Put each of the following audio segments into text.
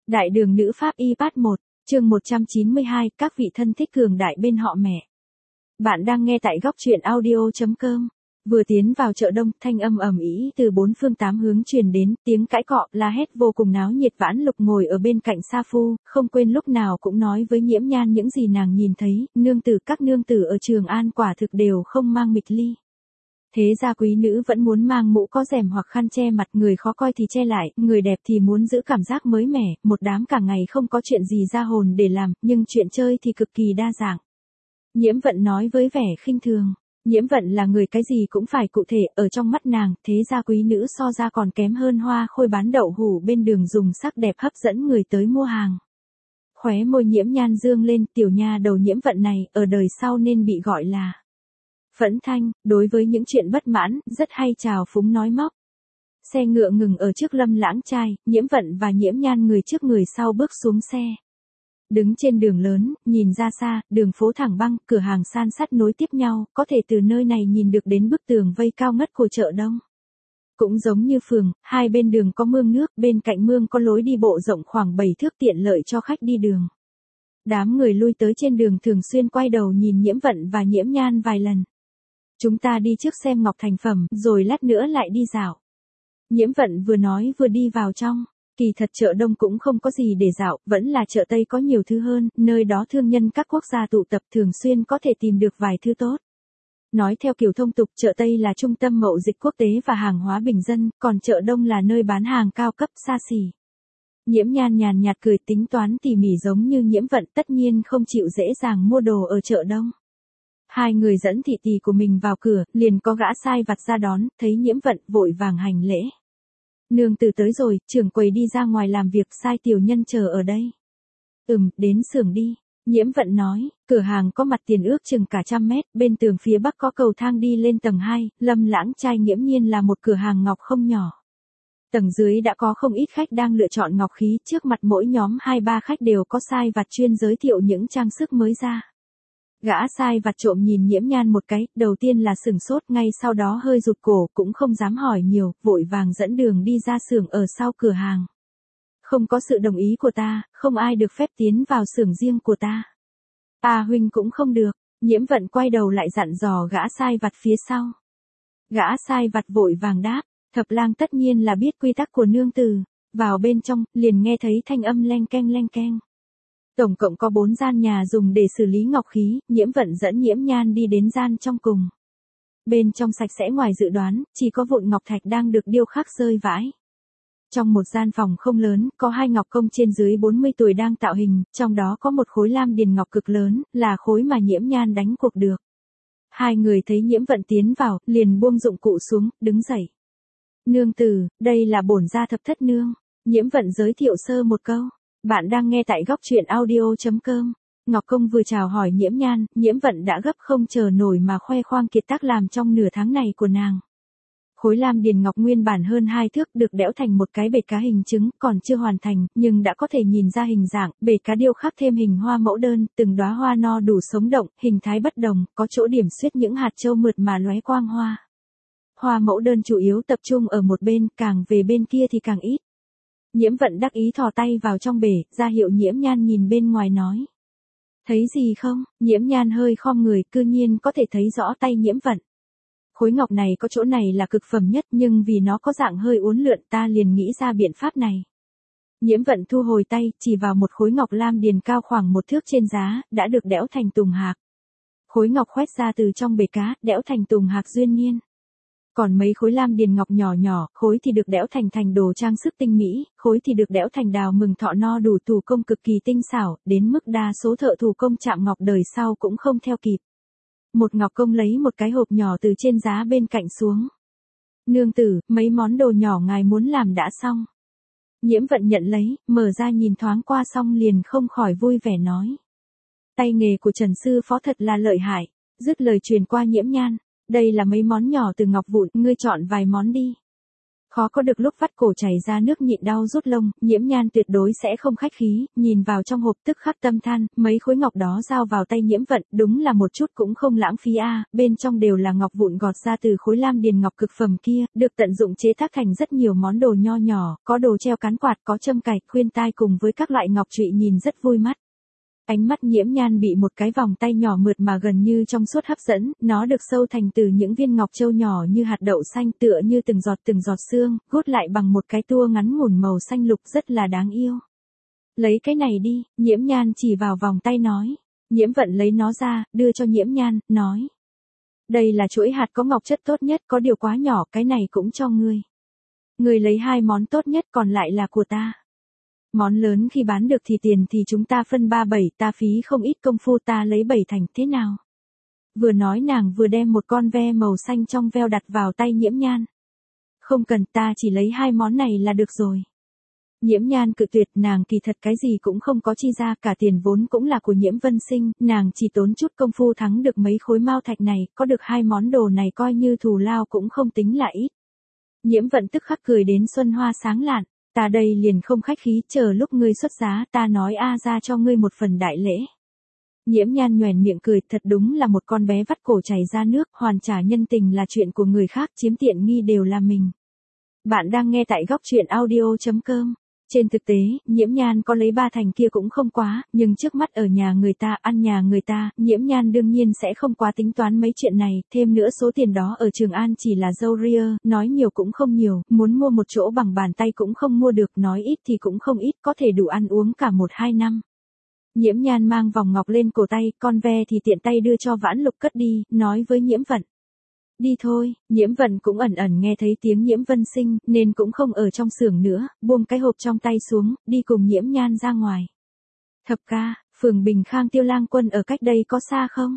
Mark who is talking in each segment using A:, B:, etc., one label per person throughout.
A: Đại đường nữ pháp y part 1, chương 192, các vị thân thích cường đại bên họ mẹ. Bạn đang nghe tại góc truyện audio.com. Vừa tiến vào chợ đông, thanh âm ầm ĩ từ bốn phương tám hướng truyền đến, tiếng cãi cọ, la hét vô cùng náo nhiệt. Vãn Lục ngồi ở bên cạnh Sa Phu, không quên lúc nào cũng nói với Nhiễm Nhan những gì nàng nhìn thấy, các nương tử ở Trường An quả thực đều không mang mịch ly. Thế gia quý nữ vẫn muốn mang mũ có rèm hoặc khăn che mặt, người khó coi thì che lại, người đẹp thì muốn giữ cảm giác mới mẻ, một đám cả ngày không có chuyện gì ra hồn để làm, nhưng chuyện chơi thì cực kỳ đa dạng. Nhiễm Vận nói với vẻ khinh thường. Nhiễm Vận là người cái gì cũng phải cụ thể, ở trong mắt nàng, thế gia quý nữ so ra còn kém hơn hoa khôi bán đậu hủ bên đường dùng sắc đẹp hấp dẫn người tới mua hàng. Khóe môi Nhiễm Nhan dương lên, tiểu nha đầu Nhiễm Vận này, ở đời sau nên bị gọi là Phẫn Thanh, đối với những chuyện bất mãn, rất hay trào phúng nói móc. Xe ngựa ngừng ở trước Lâm Lãng Trai, Nhiễm Vận và Nhiễm Nhan người trước người sau bước xuống xe. Đứng trên đường lớn, nhìn ra xa, đường phố thẳng băng, cửa hàng san sát nối tiếp nhau, có thể từ nơi này nhìn được đến bức tường vây cao ngất của chợ đông. Cũng giống như phường, hai bên đường có mương nước, bên cạnh mương có lối đi bộ rộng khoảng 7 thước tiện lợi cho khách đi đường. Đám người lui tới trên đường thường xuyên quay đầu nhìn Nhiễm Vận và Nhiễm Nhan vài lần. Chúng ta đi trước xem ngọc thành phẩm, rồi lát nữa lại đi dạo. Nhiễm Vận vừa nói vừa đi vào trong. Kỳ thật chợ đông cũng không có gì để dạo, vẫn là chợ Tây có nhiều thứ hơn, nơi đó thương nhân các quốc gia tụ tập thường xuyên có thể tìm được vài thứ tốt. Nói theo kiểu thông tục, chợ Tây là trung tâm mậu dịch quốc tế và hàng hóa bình dân, còn chợ đông là nơi bán hàng cao cấp xa xỉ. Nhiễm Nhan nhàn nhạt cười, tính toán tỉ mỉ giống như Nhiễm Vận, tất nhiên không chịu dễ dàng mua đồ ở chợ đông. Hai người dẫn thị tỳ của mình vào cửa, liền có gã sai vặt ra đón, thấy Nhiễm Vận vội vàng hành lễ. Nương tử tới rồi, trưởng quầy đi ra ngoài làm việc, sai tiểu nhân chờ ở đây. Đến xưởng đi. Nhiễm Vận nói, cửa hàng có mặt tiền ước chừng cả 100 mét, bên tường phía bắc có cầu thang đi lên tầng 2, Lâm Lãng Trai nghiễm nhiên là một cửa hàng ngọc không nhỏ. Tầng dưới đã có không ít khách đang lựa chọn ngọc khí, trước mặt mỗi nhóm 2-3 khách đều có sai vặt chuyên giới thiệu những trang sức mới ra. Gã sai vặt trộm nhìn Nhiễm Nhan một cái, đầu tiên là sửng sốt, ngay sau đó hơi rụt cổ, cũng không dám hỏi nhiều, vội vàng dẫn đường đi ra xưởng ở sau cửa hàng. Không có sự đồng ý của ta, không ai được phép tiến vào xưởng riêng của ta. Huynh cũng không được. Nhiễm Vận quay đầu lại dặn dò gã sai vặt phía sau. Gã sai vặt vội vàng đáp, Thập lang tất nhiên là biết quy tắc của nương tử. Vào bên trong, liền nghe thấy thanh âm leng keng. Tổng cộng có 4 gian nhà dùng để xử lý ngọc khí, Nhiễm Vận dẫn Nhiễm Nhan đi đến gian trong cùng. Bên trong sạch sẽ ngoài dự đoán, chỉ có vụn ngọc thạch đang được điêu khắc rơi vãi. Trong một gian phòng không lớn, có 2 ngọc công trên dưới 40 tuổi đang tạo hình, trong đó có một khối lam điền ngọc cực lớn, là khối mà Nhiễm Nhan đánh cuộc được. Hai người thấy Nhiễm Vận tiến vào, liền buông dụng cụ xuống, đứng dậy. Nương tử, đây là bổn gia thập thất nương. Nhiễm Vận giới thiệu sơ một câu. Bạn đang nghe tại góc truyện audio.com. Ngọc Công vừa chào hỏi Nhiễm Nhan, Nhiễm Vận đã gấp không chờ nổi mà khoe khoang kiệt tác làm trong nửa tháng này của nàng. Khối lam điền ngọc nguyên bản hơn 2 thước được đẽo thành một cái bể cá hình trứng, còn chưa hoàn thành, nhưng đã có thể nhìn ra hình dạng, bể cá điêu khắc thêm hình hoa mẫu đơn, từng đóa hoa no đủ sống động, hình thái bất đồng, có chỗ điểm xuyết những hạt châu mượt mà lóe quang hoa. Hoa mẫu đơn chủ yếu tập trung ở một bên, càng về bên kia thì càng ít. Nhiễm Vận đắc ý thò tay vào trong bể, ra hiệu Nhiễm Nhan nhìn bên ngoài nói. Thấy gì không? Nhiễm Nhan hơi khom người, cư nhiên có thể thấy rõ tay Nhiễm Vận. Khối ngọc này có chỗ này là cực phẩm nhất, nhưng vì nó có dạng hơi uốn lượn, ta liền nghĩ ra biện pháp này. Nhiễm Vận thu hồi tay, chỉ vào một khối ngọc lam điền cao khoảng 1 thước trên giá, đã được đẽo thành tùng hạc. Khối ngọc khoét ra từ trong bể cá, đẽo thành tùng hạc duyên niên. Còn mấy khối lam điền ngọc nhỏ, khối thì được đẽo thành đồ trang sức tinh mỹ, khối thì được đẽo thành đào mừng thọ no đủ, thủ công cực kỳ tinh xảo, đến mức đa số thợ thủ công chạm ngọc đời sau cũng không theo kịp. Một ngọc công lấy một cái hộp nhỏ từ trên giá bên cạnh xuống. Nương tử, mấy món đồ nhỏ ngài muốn làm đã xong. Nhiễm Vận nhận lấy, mở ra nhìn thoáng qua xong liền không khỏi vui vẻ nói. Tay nghề của Trần sư phó thật là lợi hại. Dứt lời truyền qua Nhiễm Nhan. Đây là mấy món nhỏ từ ngọc vụn, ngươi chọn vài món đi. Khó có được lúc vắt cổ chảy ra nước nhịn đau rút lông, Nhiễm Nhan tuyệt đối sẽ không khách khí, nhìn vào trong hộp tức khắc tâm than, mấy khối ngọc đó giao vào tay Nhiễm Vận, đúng là một chút cũng không lãng phí a, bên trong đều là ngọc vụn gọt ra từ khối lam điền ngọc cực phẩm kia, được tận dụng chế tác thành rất nhiều món đồ nho nhỏ, có đồ treo cán quạt, có châm cài, khuyên tai cùng với các loại ngọc trụy nhìn rất vui mắt. Ánh mắt Nhiễm Nhan bị một cái vòng tay nhỏ mượt mà gần như trong suốt hấp dẫn, nó được sâu thành từ những viên ngọc châu nhỏ như hạt đậu xanh tựa như từng giọt sương, gốt lại bằng một cái tua ngắn ngủn màu xanh lục rất là đáng yêu. Lấy cái này đi, Nhiễm Nhan chỉ vào vòng tay nói. Nhiễm Vận lấy nó ra, đưa cho Nhiễm Nhan, nói. Đây là chuỗi hạt có ngọc chất tốt nhất, có điều quá nhỏ, cái này cũng cho ngươi. Ngươi lấy 2 món tốt nhất còn lại là của ta. Món lớn khi bán được thì tiền thì chúng ta phân 3/7, ta phí không ít công phu ta lấy 7 thành, thế nào? Vừa nói nàng vừa đem một con ve màu xanh trong veo đặt vào tay Nhiễm Nhan. Không cần, ta chỉ lấy 2 món này là được rồi. Nhiễm Nhan cự tuyệt, nàng kỳ thật cái gì cũng không có chi ra, cả tiền vốn cũng là của Nhiễm Vân Sinh, nàng chỉ tốn chút công phu thắng được mấy khối mao thạch này, có được 2 món đồ này coi như thù lao cũng không tính là ít. Nhiễm Vận tức khắc cười đến xuân hoa sáng lạn. Ta đây liền không khách khí, chờ lúc ngươi xuất giá ta nói ra cho ngươi một phần đại lễ. Nhiễm Nhan nhoẻn miệng cười, thật đúng là một con bé vắt cổ chảy ra nước, hoàn trả nhân tình là chuyện của người khác, chiếm tiện nghi đều là mình. Bạn đang nghe tại góc truyện audio.com. Trên thực tế, Nhiễm Nhan có lấy 3 thành kia cũng không quá, nhưng trước mắt ở nhà người ta, ăn nhà người ta, Nhiễm Nhan đương nhiên sẽ không quá tính toán mấy chuyện này, thêm nữa số tiền đó ở Trường An chỉ là dâu ria, nói nhiều cũng không nhiều, muốn mua một chỗ bằng bàn tay cũng không mua được, nói ít thì cũng không ít, có thể đủ ăn uống cả 1-2 năm. Nhiễm Nhan mang vòng ngọc lên cổ tay, con ve thì tiện tay đưa cho Vãn Lục cất đi, nói với Nhiễm Vận. Đi thôi, Nhiễm Vận cũng ẩn ẩn nghe thấy tiếng Nhiễm Vân Sinh, nên cũng không ở trong xưởng nữa, buông cái hộp trong tay xuống, đi cùng Nhiễm Nhan ra ngoài. Thập ca, phường Bình Khang Tiêu Lang Quân ở cách đây có xa không?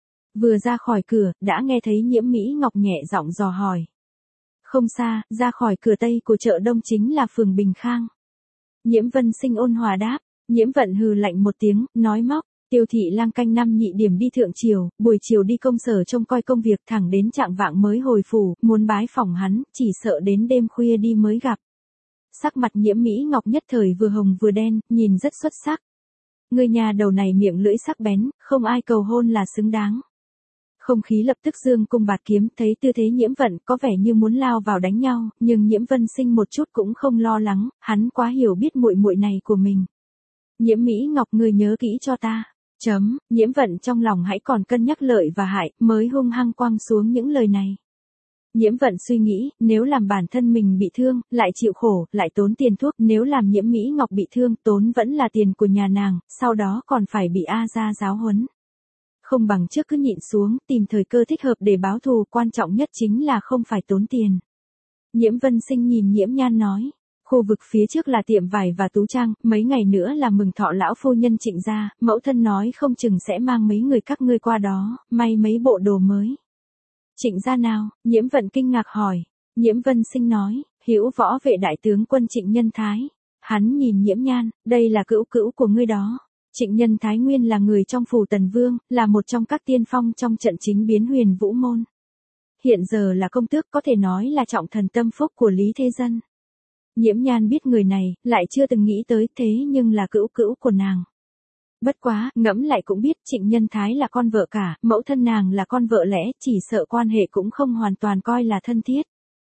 A: Vừa ra khỏi cửa, đã nghe thấy Nhiễm Mỹ Ngọc nhẹ giọng dò hỏi. Không xa, ra khỏi cửa tây của chợ Đông chính là phường Bình Khang. Nhiễm Vân Sinh ôn hòa đáp, Nhiễm Vận hừ lạnh một tiếng, nói móc. Tiêu Thị Lang canh năm nhị điểm đi thượng triều, buổi chiều đi công sở trông coi công việc thẳng đến trạng vạng mới hồi phủ, muốn bái phỏng hắn, chỉ sợ đến đêm khuya đi mới gặp. Sắc mặt Nhiễm Mỹ Ngọc nhất thời vừa hồng vừa đen, nhìn rất xuất sắc. Người nhà đầu này miệng lưỡi sắc bén, không ai cầu hôn là xứng đáng. Không khí lập tức dương cung bạt kiếm, thấy tư thế Nhiễm Vận có vẻ như muốn lao vào đánh nhau, nhưng Nhiễm Vân Sinh một chút cũng không lo lắng, hắn quá hiểu biết muội muội này của mình. Nhiễm Mỹ Ngọc, người nhớ kỹ cho ta. Nhiễm Vận trong lòng hãy còn cân nhắc lợi và hại, mới hung hăng quăng xuống những lời này. Nhiễm Vận suy nghĩ, nếu làm bản thân mình bị thương, lại chịu khổ, lại tốn tiền thuốc, nếu làm Nhiễm Mỹ Ngọc bị thương, tốn vẫn là tiền của nhà nàng, sau đó còn phải bị A gia giáo huấn. Không bằng trước cứ nhịn xuống, tìm thời cơ thích hợp để báo thù, quan trọng nhất chính là không phải tốn tiền. Nhiễm Vân Sinh nhìn Nhiễm Nhan nói. Khu vực phía trước là tiệm vải và tú trang, mấy ngày nữa là mừng thọ lão phu nhân Trịnh gia, mẫu thân nói không chừng sẽ mang mấy người các ngươi qua đó, may mấy bộ đồ mới. Trịnh gia nào? Nhiễm Vận kinh ngạc hỏi. Nhiễm Vân Sinh nói, Hữu Võ Vệ đại tướng quân Trịnh Nhân Thái. Hắn nhìn Nhiễm Nhan, đây là cữu cữu của ngươi đó. Trịnh Nhân Thái nguyên là người trong phủ Tần Vương, là một trong các tiên phong trong trận chính biến Huyền Vũ môn. Hiện giờ là công tước, có thể nói là trọng thần tâm phúc của Lý Thế Dân. Nhiễm Nhan biết người này, lại chưa từng nghĩ tới, thế nhưng là cữu cữu của nàng. Bất quá, ngẫm lại cũng biết Trịnh Nhân Thái là con vợ cả, mẫu thân nàng là con vợ lẽ, chỉ sợ quan hệ cũng không hoàn toàn coi là thân thiết.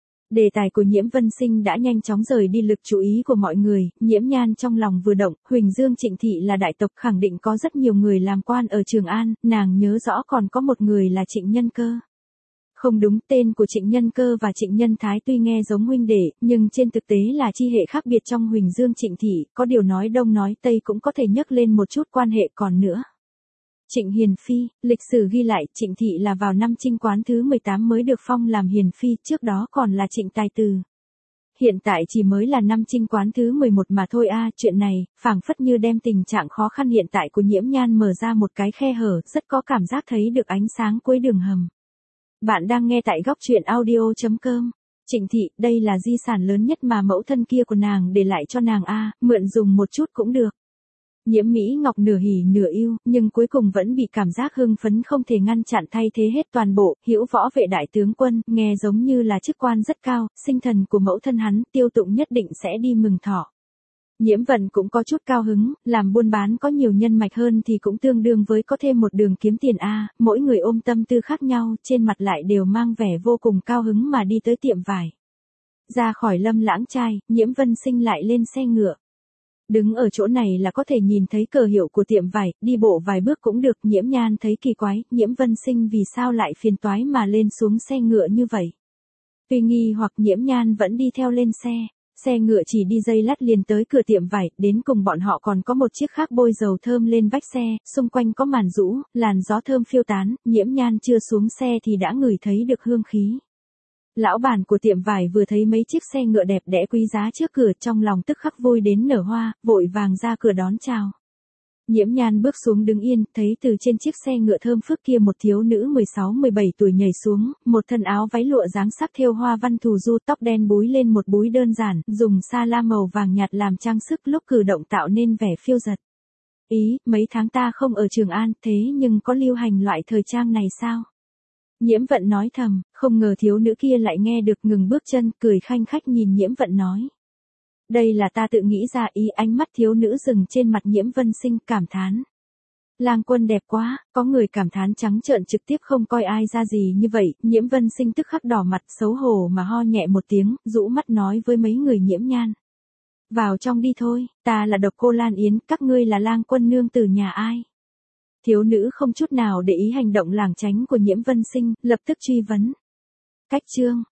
A: Đề tài của Nhiễm Vân Sinh đã nhanh chóng rời đi lực chú ý của mọi người, Nhiễm Nhan trong lòng vừa động, Huỳnh Dương Trịnh Thị là đại tộc, khẳng định có rất nhiều người làm quan ở Trường An, nàng nhớ rõ còn có một người là Trịnh Nhân Cơ. Không đúng, tên của Trịnh Nhân Cơ và Trịnh Nhân Thái tuy nghe giống huynh đệ, nhưng trên thực tế là chi hệ khác biệt trong Huỳnh Dương Trịnh Thị, có điều nói đông nói tây cũng có thể nhắc lên một chút quan hệ còn nữa. Trịnh Hiền Phi, lịch sử ghi lại Trịnh Thị là vào năm Trinh Quán thứ 18 mới được phong làm Hiền Phi, trước đó còn là Trịnh Tài Từ. Hiện tại chỉ mới là năm Trinh Quán thứ 11 mà thôi chuyện này, phảng phất như đem tình trạng khó khăn hiện tại của Nhiễm Nhan mở ra một cái khe hở, rất có cảm giác thấy được ánh sáng cuối đường hầm. Bạn đang nghe tại góc truyện audio.com. Trịnh Thị, đây là di sản lớn nhất mà mẫu thân kia của nàng để lại cho nàng mượn dùng một chút cũng được. Nhiễm Mỹ Ngọc nửa hỉ nửa ưu, nhưng cuối cùng vẫn bị cảm giác hưng phấn không thể ngăn chặn thay thế hết toàn bộ, Hữu Võ Vệ đại tướng quân, nghe giống như là chức quan rất cao, sinh thần của mẫu thân hắn, Tiêu Tụng nhất định sẽ đi mừng thọ. Nhiễm Vận cũng có chút cao hứng, làm buôn bán có nhiều nhân mạch hơn thì cũng tương đương với có thêm một đường kiếm tiền a, mỗi người ôm tâm tư khác nhau, trên mặt lại đều mang vẻ vô cùng cao hứng mà đi tới tiệm vải. Ra khỏi Lâm Lãng trai, Nhiễm Vân Sinh lại lên xe ngựa. Đứng ở chỗ này là có thể nhìn thấy cờ hiệu của tiệm vải, đi bộ vài bước cũng được. Nhiễm Nhan thấy kỳ quái, Nhiễm Vân Sinh vì sao lại phiền toái mà lên xuống xe ngựa như vậy. Tuy nghi hoặc Nhiễm Nhan vẫn đi theo lên xe. Xe ngựa chỉ đi giây lát liền tới cửa tiệm vải, đến cùng bọn họ còn có một chiếc khác bôi dầu thơm lên vách xe, xung quanh có màn rũ, làn gió thơm phiêu tán, Nhiễm Nhan chưa xuống xe thì đã ngửi thấy được hương khí. Lão bản của tiệm vải vừa thấy mấy chiếc xe ngựa đẹp đẽ quý giá trước cửa, trong lòng tức khắc vui đến nở hoa, vội vàng ra cửa đón chào. Nhiễm Nhan bước xuống đứng yên, thấy từ trên chiếc xe ngựa thơm phức kia một thiếu nữ 16-17 tuổi nhảy xuống, một thân áo váy lụa dáng sắc thêu hoa văn thù du, tóc đen búi lên một búi đơn giản, dùng sa la màu vàng nhạt làm trang sức, lúc cử động tạo nên vẻ phiêu dật. Ý, mấy tháng ta không ở Trường An, thế nhưng có lưu hành loại thời trang này sao? Nhiễm Vận nói thầm, không ngờ thiếu nữ kia lại nghe được, ngừng bước chân, cười khanh khách nhìn Nhiễm Vận nói. Đây là ta tự nghĩ ra. Ý, ánh mắt thiếu nữ dừng trên mặt Nhiễm Vân Sinh, cảm thán. Lang quân đẹp quá, có người cảm thán trắng trợn trực tiếp không coi ai ra gì như vậy. Nhiễm Vân Sinh tức khắc đỏ mặt, xấu hổ mà ho nhẹ một tiếng, rũ mắt nói với mấy người Nhiễm Nhan. Vào trong đi thôi, ta là Độc Cô Lan Yến, các ngươi là Lang quân nương tử nhà ai? Thiếu nữ không chút nào để ý hành động lảng tránh của Nhiễm Vân Sinh, lập tức truy vấn. Cách chương.